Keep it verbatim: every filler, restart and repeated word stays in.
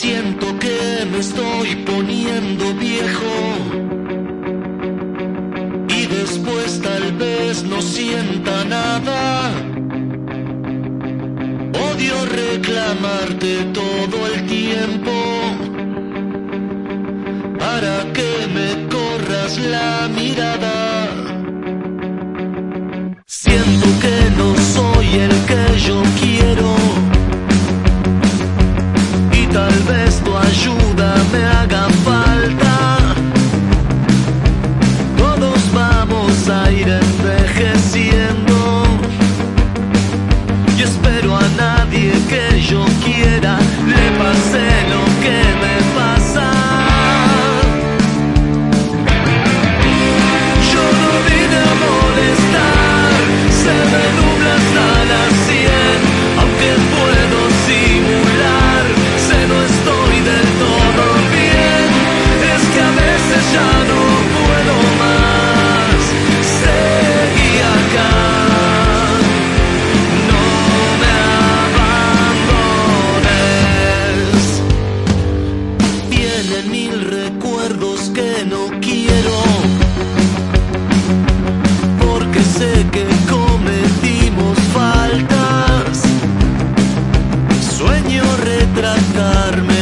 Siento que me estoy poniendo viejo y después tal vez no sienta nada. Odio reclamarte todo el tiempo para que me corras la mirada. Siento que no soy el que yo quiero y tal vez tu ayuda me haga falta. Todos vamos a ir envejeciendo y espero a nadie que yo quiera le pase lo que me pasa. Yo no vine a molestar, se me nubla hasta las cien, aunque puedo simular, sé no estoy del todo bien, es que a veces ya no puedo más, seguí acá. Mil recuerdos que no quiero, porque sé que cometimos faltas. Sueño retratarme